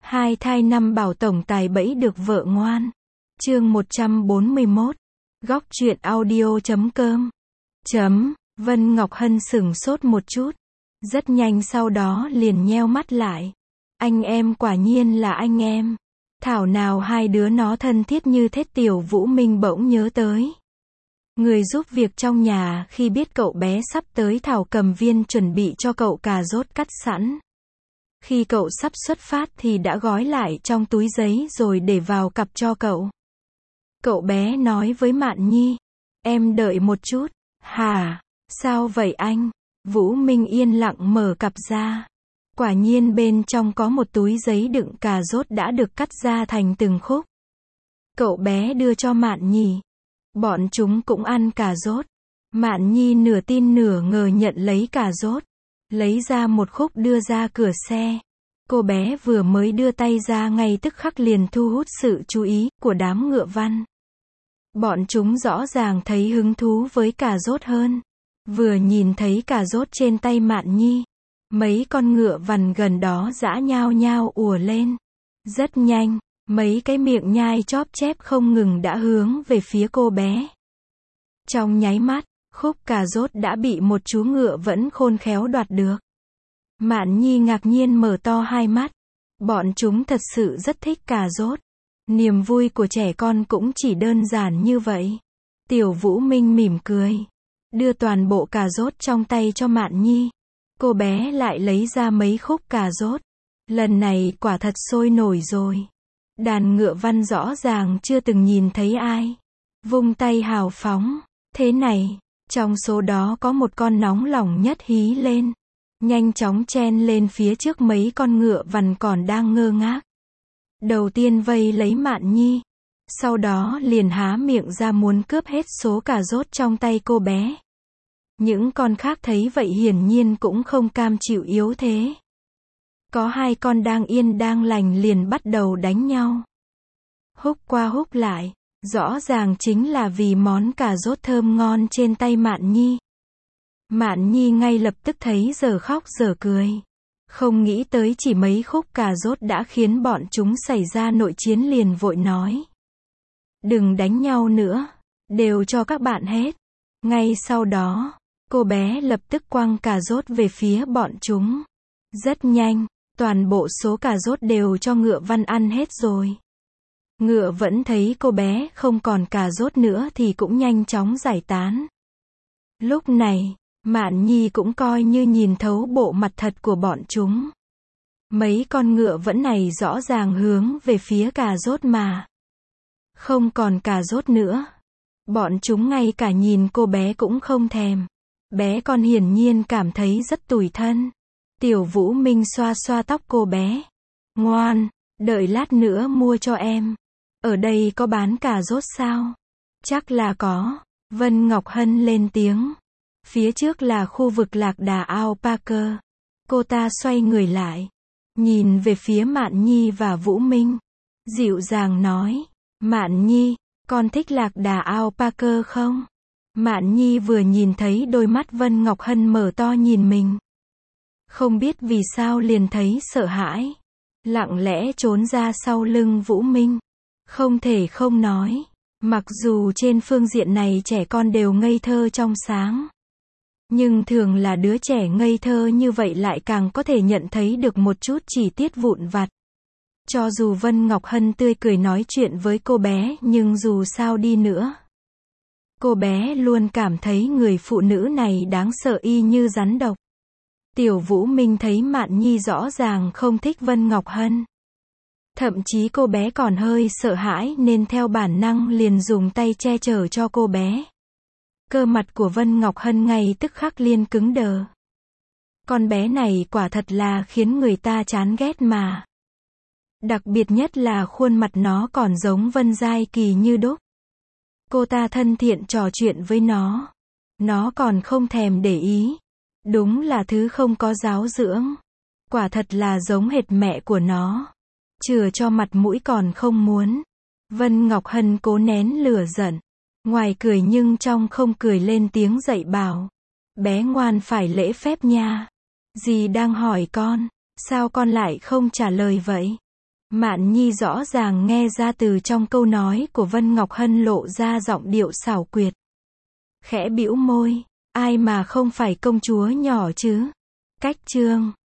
Hai thai năm bảo tổng tài bẫy được vợ ngoan. Chương 141. Góc truyện audio.com. Vân Ngọc Hân sửng sốt một chút. Rất nhanh sau đó liền nheo mắt lại. Anh em quả nhiên là anh em. Thảo nào hai đứa nó thân thiết như thế. Tiểu Vũ Minh bỗng nhớ tới người giúp việc trong nhà khi biết cậu bé sắp tới. Thảo cầm viên chuẩn bị cho cậu cà rốt cắt sẵn. Khi cậu sắp xuất phát thì đã gói lại trong túi giấy rồi để vào cặp cho cậu. Cậu bé nói với Mạn Nhi. Em đợi một chút. Hả? Sao vậy anh? Vũ Minh yên lặng mở cặp ra. Quả nhiên bên trong có một túi giấy đựng cà rốt đã được cắt ra thành từng khúc. Cậu bé đưa cho Mạn Nhi. Bọn chúng cũng ăn cà rốt. Mạn Nhi nửa tin nửa ngờ nhận lấy cà rốt. Lấy ra một khúc đưa ra cửa xe. Cô bé vừa mới đưa tay ra ngay tức khắc liền thu hút sự chú ý của đám ngựa văn. Bọn chúng rõ ràng thấy hứng thú với cà rốt hơn. Vừa nhìn thấy cà rốt trên tay Mạn Nhi, mấy con ngựa vằn gần đó dã nhao nhao ùa lên. Rất nhanh, mấy cái miệng nhai chóp chép không ngừng đã hướng về phía cô bé. Trong nháy mắt, khúc cà rốt đã bị một chú ngựa vẫn khôn khéo đoạt được. Mạn Nhi ngạc nhiên mở to hai mắt. Bọn chúng thật sự rất thích cà rốt. Niềm vui của trẻ con cũng chỉ đơn giản như vậy. Tiểu Vũ Minh mỉm cười, đưa toàn bộ cà rốt trong tay cho Mạn Nhi. Cô bé lại lấy ra mấy khúc cà rốt. Lần này quả thật sôi nổi rồi. Đàn ngựa văn rõ ràng chưa từng nhìn thấy ai vung tay hào phóng thế này. Trong số đó có một con nóng lòng nhất hí lên, nhanh chóng chen lên phía trước mấy con ngựa vằn còn đang ngơ ngác. Đầu tiên vây lấy Mạn Nhi, sau đó liền há miệng ra muốn cướp hết số cà rốt trong tay cô bé. Những con khác thấy vậy hiển nhiên cũng không cam chịu yếu thế. Có hai con đang yên đang lành liền bắt đầu đánh nhau. Húc qua húc lại, rõ ràng chính là vì món cà rốt thơm ngon trên tay Mạn Nhi. Mạn Nhi ngay lập tức thấy dở khóc dở cười. Không nghĩ tới chỉ mấy khúc cà rốt đã khiến bọn chúng xảy ra nội chiến liền vội nói. Đừng đánh nhau nữa, đều cho các bạn hết. Ngay sau đó, cô bé lập tức quăng cà rốt về phía bọn chúng. Rất nhanh, toàn bộ số cà rốt đều cho ngựa văn ăn hết rồi. Ngựa vẫn thấy cô bé không còn cà rốt nữa thì cũng nhanh chóng giải tán. Lúc này, Mạn Nhi cũng coi như nhìn thấu bộ mặt thật của bọn chúng. Mấy con ngựa vẫn này rõ ràng hướng về phía cà rốt mà. Không còn cà rốt nữa. Bọn chúng ngay cả nhìn cô bé cũng không thèm. Bé con hiển nhiên cảm thấy rất tủi thân. Tiểu Vũ Minh xoa xoa tóc cô bé. Ngoan, đợi lát nữa mua cho em. Ở đây có bán cà rốt sao? Chắc là có. Vân Ngọc Hân lên tiếng. Phía trước là khu vực lạc đà alpaca. Cô ta xoay người lại, nhìn về phía Mạn Nhi và Vũ Minh. Dịu dàng nói. Mạn Nhi, con thích lạc đà alpaca không? Mạn Nhi vừa nhìn thấy đôi mắt Vân Ngọc Hân mở to nhìn mình. Không biết vì sao liền thấy sợ hãi. Lặng lẽ trốn ra sau lưng Vũ Minh. Không thể không nói. Mặc dù trên phương diện này trẻ con đều ngây thơ trong sáng. Nhưng thường là đứa trẻ ngây thơ như vậy lại càng có thể nhận thấy được một chút chi tiết vụn vặt. Cho dù Vân Ngọc Hân tươi cười nói chuyện với cô bé nhưng dù sao đi nữa, cô bé luôn cảm thấy người phụ nữ này đáng sợ y như rắn độc. Tiểu Vũ Minh thấy Mạn Nhi rõ ràng không thích Vân Ngọc Hân. Thậm chí cô bé còn hơi sợ hãi nên theo bản năng liền dùng tay che chở cho cô bé. Cơ mặt của Vân Ngọc Hân ngay tức khắc liền cứng đờ. Con bé này quả thật là khiến người ta chán ghét mà. Đặc biệt nhất là khuôn mặt nó còn giống Vân Giai Kỳ như đúc. Cô ta thân thiện trò chuyện với nó. Nó còn không thèm để ý. Đúng là thứ không có giáo dưỡng. Quả thật là giống hệt mẹ của nó. Chừa cho mặt mũi còn không muốn. Vân Ngọc Hân cố nén lửa giận. Ngoài cười nhưng trong không cười lên tiếng dạy bảo. Bé ngoan phải lễ phép nha. Dì đang hỏi con. Sao con lại không trả lời vậy? Mạn Nhi rõ ràng nghe ra từ trong câu nói của Vân Ngọc Hân lộ ra giọng điệu xảo quyệt. Khẽ bĩu môi, ai mà không phải công chúa nhỏ chứ. Cách chương